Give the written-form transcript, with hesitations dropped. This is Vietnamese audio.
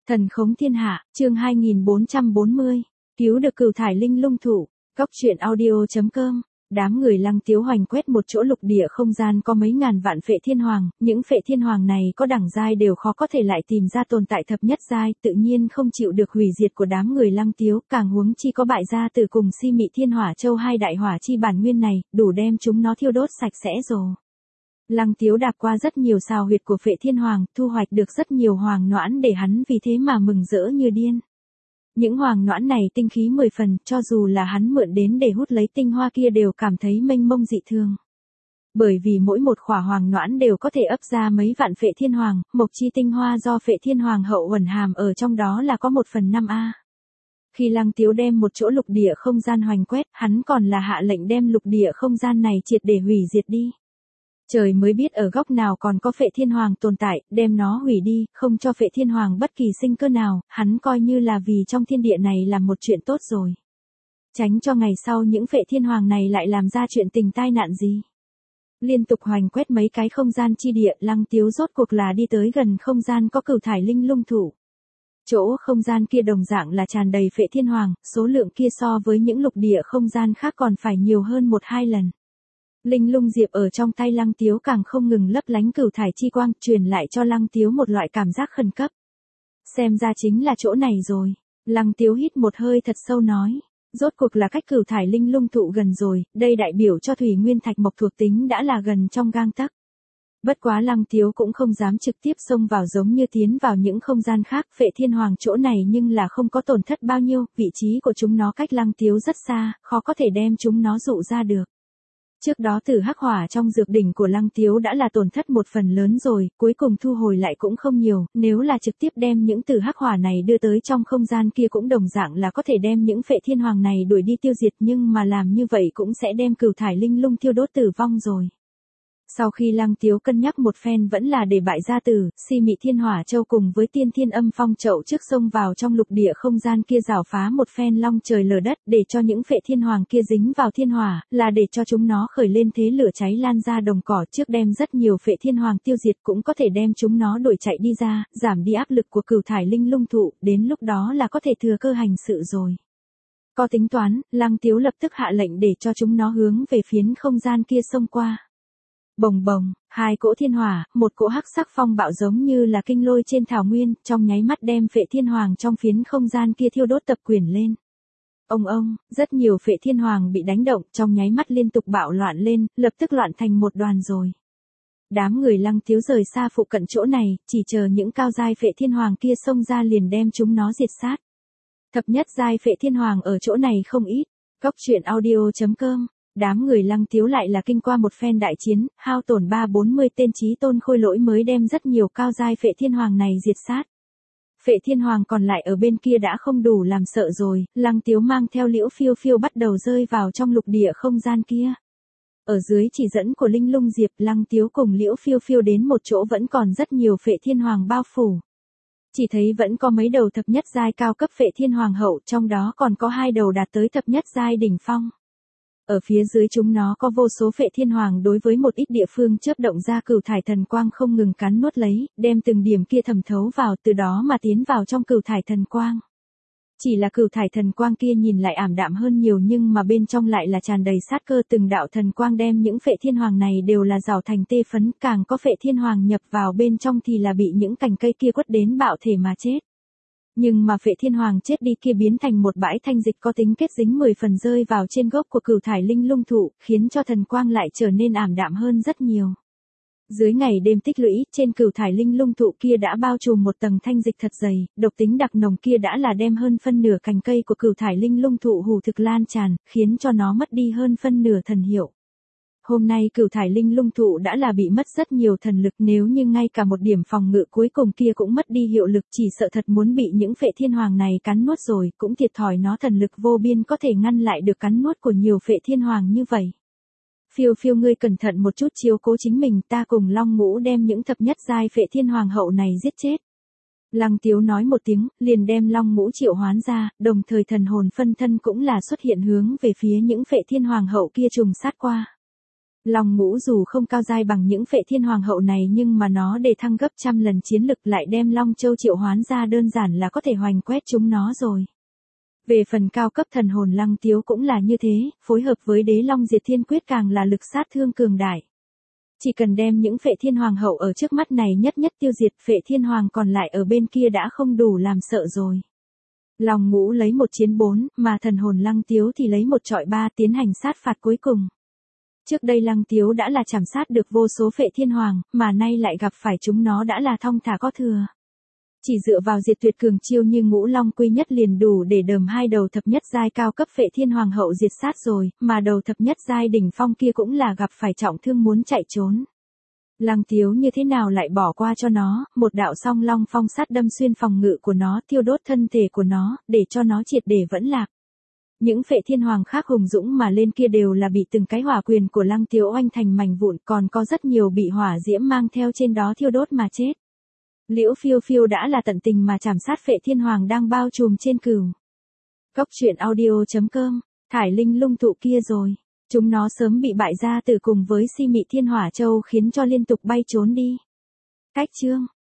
Thần khống thiên hạ, chương 2440, cứu được cửu thải linh lung thụ, góc truyện audio.com. Đám người Lăng Tiếu hoành quét một chỗ lục địa không gian có mấy ngàn vạn phệ thiên hoàng, những phệ thiên hoàng này có đẳng giai đều khó có thể lại tìm ra tồn tại thập nhất giai, tự nhiên không chịu được hủy diệt của đám người Lăng Tiếu, càng huống chi có bại gia tử cùng Si Mị Thiên Hỏa Châu hai đại hỏa chi bản nguyên này, đủ đem chúng nó thiêu đốt sạch sẽ rồi. Lăng Tiếu đạp qua rất nhiều sào huyệt của phệ thiên hoàng, thu hoạch được rất nhiều hoàng noãn để hắn vì thế mà mừng rỡ như điên. Những hoàng noãn này tinh khí 10 phần, cho dù là hắn mượn đến để hút lấy tinh hoa kia đều cảm thấy mênh mông dị thường. Bởi vì mỗi một khỏa hoàng noãn đều có thể ấp ra mấy vạn phệ thiên hoàng, mộc chi tinh hoa do phệ thiên hoàng hậu ẩn hàm ở trong đó là có 1/5a. Khi Lăng Tiếu đem một chỗ lục địa không gian hoành quét, hắn còn là hạ lệnh đem lục địa không gian này triệt để hủy diệt đi. Trời mới biết ở góc nào còn có phệ thiên hoàng tồn tại, đem nó hủy đi, không cho phệ thiên hoàng bất kỳ sinh cơ nào, hắn coi như là vì trong thiên địa này làm một chuyện tốt rồi. Tránh cho ngày sau những phệ thiên hoàng này lại làm ra chuyện tình tai nạn gì. Liên tục hoành quét mấy cái không gian chi địa, Lăng Tiếu rốt cuộc là đi tới gần không gian có cửu thải linh lung thụ. Chỗ không gian kia đồng dạng là tràn đầy phệ thiên hoàng, số lượng kia so với những lục địa không gian khác còn phải nhiều hơn 1-2 lần. Linh lung diệp ở trong tay Lăng Tiếu càng không ngừng lấp lánh cửu thải chi quang, truyền lại cho Lăng Tiếu một loại cảm giác khẩn cấp. Xem ra chính là chỗ này rồi. Lăng Tiếu hít một hơi thật sâu nói. Rốt cuộc là cách cửu thải linh lung thụ gần rồi, đây đại biểu cho thủy nguyên thạch mộc thuộc tính đã là gần trong gang tấc. Bất quá Lăng Tiếu cũng không dám trực tiếp xông vào giống như tiến vào những không gian khác, phệ thiên hoàng chỗ này nhưng là không có tổn thất bao nhiêu, vị trí của chúng nó cách Lăng Tiếu rất xa, khó có thể đem chúng nó dụ ra được. Trước đó tử hắc hỏa trong dược đỉnh của Lăng Tiếu đã là tổn thất một phần lớn rồi, cuối cùng thu hồi lại cũng không nhiều, nếu là trực tiếp đem những tử hắc hỏa này đưa tới trong không gian kia cũng đồng dạng là có thể đem những phệ thiên hoàng này đuổi đi tiêu diệt, nhưng mà làm như vậy cũng sẽ đem cửu thải linh lung thiêu đốt tử vong rồi. Sau khi Lăng Tiếu cân nhắc một phen vẫn là để bại gia tử, Si Mị Thiên Hỏa Châu cùng với Tiên Thiên Âm Phong Chậu trước xông vào trong lục địa không gian kia rào phá một phen long trời lở đất để cho những phệ thiên hoàng kia dính vào thiên hỏa, là để cho chúng nó khởi lên thế lửa cháy lan ra đồng cỏ trước đem rất nhiều phệ thiên hoàng tiêu diệt cũng có thể đem chúng nó đuổi chạy đi ra, giảm đi áp lực của cửu thải linh lung thụ, đến lúc đó là có thể thừa cơ hành sự rồi. Có tính toán, Lăng Tiếu lập tức hạ lệnh để cho chúng nó hướng về phiến không gian kia xông qua. Bồng bồng, hai cỗ thiên hỏa, một cỗ hắc sắc phong bạo giống như là kinh lôi trên thảo nguyên, trong nháy mắt đem phệ thiên hoàng trong phiến không gian kia thiêu đốt tập quyển lên. Ông, rất nhiều phệ thiên hoàng bị đánh động, trong nháy mắt liên tục bạo loạn lên, lập tức loạn thành một đoàn rồi. Đám người Lăng Tiếu rời xa phụ cận chỗ này, chỉ chờ những cao giai phệ thiên hoàng kia xông ra liền đem chúng nó diệt sát. Thập nhất giai phệ thiên hoàng ở chỗ này không ít. Góc truyện audio.com. Đám người Lăng Tiếu lại là kinh qua một phen đại chiến, hao tổn 30-40 tên chí tôn khôi lỗi mới đem rất nhiều cao giai phệ thiên hoàng này diệt sát. Phệ thiên hoàng còn lại ở bên kia đã không đủ làm sợ rồi, Lăng Tiếu mang theo Liễu Phiêu Phiêu bắt đầu rơi vào trong lục địa không gian kia. Ở dưới chỉ dẫn của Linh Lung Diệp, Lăng Tiếu cùng Liễu Phiêu Phiêu đến một chỗ vẫn còn rất nhiều phệ thiên hoàng bao phủ. Chỉ thấy vẫn có mấy đầu thập nhất giai cao cấp phệ thiên hoàng hậu, trong đó còn có 2 đầu đạt tới thập nhất giai đỉnh phong. Ở phía dưới chúng nó có vô số phệ thiên hoàng đối với một ít địa phương chớp động ra cửu thải thần quang không ngừng cắn nuốt lấy, đem từng điểm kia thẩm thấu vào, từ đó mà tiến vào trong cửu thải thần quang. Chỉ là cửu thải thần quang kia nhìn lại ảm đạm hơn nhiều nhưng mà bên trong lại là tràn đầy sát cơ, từng đạo thần quang đem những phệ thiên hoàng này đều là rào thành tê phấn, càng có phệ thiên hoàng nhập vào bên trong thì là bị những cành cây kia quất đến bạo thể mà chết. Nhưng mà phệ thiên hoàng chết đi kia biến thành một bãi thanh dịch có tính kết dính 10 phần rơi vào trên gốc của cửu thải linh lung thụ, khiến cho thần quang lại trở nên ảm đạm hơn rất nhiều. Dưới ngày đêm tích lũy, trên cửu thải linh lung thụ kia đã bao trùm một tầng thanh dịch thật dày, độc tính đặc nồng kia đã là đem hơn phân nửa cành cây của cửu thải linh lung thụ hủ thực lan tràn, khiến cho nó mất đi hơn phân nửa thần hiệu. Hôm nay cửu thải linh lung thụ đã là bị mất rất nhiều thần lực, nếu như ngay cả một điểm phòng ngự cuối cùng kia cũng mất đi hiệu lực, chỉ sợ thật muốn bị những phệ thiên hoàng này cắn nuốt rồi, cũng thiệt thòi nó thần lực vô biên có thể ngăn lại được cắn nuốt của nhiều phệ thiên hoàng như vậy. Phiêu Phiêu ngươi cẩn thận một chút chiếu cố chính mình, ta cùng Long Ngũ đem những thập nhất giai phệ thiên hoàng hậu này giết chết. Lăng Tiếu nói một tiếng, liền đem Long Ngũ triệu hoán ra, đồng thời thần hồn phân thân cũng là xuất hiện hướng về phía những phệ thiên hoàng hậu kia trùng sát qua. Long Ngũ dù không cao giai bằng những Phệ Thiên Hoàng hậu này nhưng mà nó để thăng gấp trăm lần chiến lực lại đem Long Châu triệu hoán ra đơn giản là có thể hoành quét chúng nó rồi. Về phần cao cấp thần hồn Lăng Tiếu cũng là như thế, phối hợp với Đế Long Diệt Thiên Quyết càng là lực sát thương cường đại. Chỉ cần đem những Phệ Thiên Hoàng hậu ở trước mắt này nhất nhất tiêu diệt, Phệ Thiên Hoàng còn lại ở bên kia đã không đủ làm sợ rồi. Long Ngũ lấy 1 chiến 4, mà thần hồn Lăng Tiếu thì lấy 1 trọi 3 tiến hành sát phạt cuối cùng. Trước đây Lăng Tiếu đã là chảm sát được vô số Phệ Thiên Hoàng, mà nay lại gặp phải chúng nó đã là thong thả có thừa. Chỉ dựa vào diệt tuyệt cường chiêu như Ngũ Long Quy Nhất liền đủ để đờm 2 đầu thập nhất giai cao cấp Phệ Thiên Hoàng hậu diệt sát rồi, mà đầu thập nhất giai đỉnh phong kia cũng là gặp phải trọng thương muốn chạy trốn. Lăng Tiếu như thế nào lại bỏ qua cho nó, một đạo song long phong sát đâm xuyên phòng ngự của nó, thiêu đốt thân thể của nó, để cho nó triệt để vẫn lạc. Những Phệ Thiên Hoàng khác hùng dũng mà lên kia đều là bị từng cái hỏa quyền của Lăng Tiếu oanh thành mảnh vụn, còn có rất nhiều bị hỏa diễm mang theo trên đó thiêu đốt mà chết. Liễu Phiêu Phiêu đã là tận tình mà chảm sát Phệ Thiên Hoàng đang bao trùm trên cửu. Cốc truyện audio.com, thải linh lung thụ kia rồi. Chúng nó sớm bị bại gia tử cùng với Si Mị Thiên Hỏa Châu khiến cho liên tục bay trốn đi. Cách chương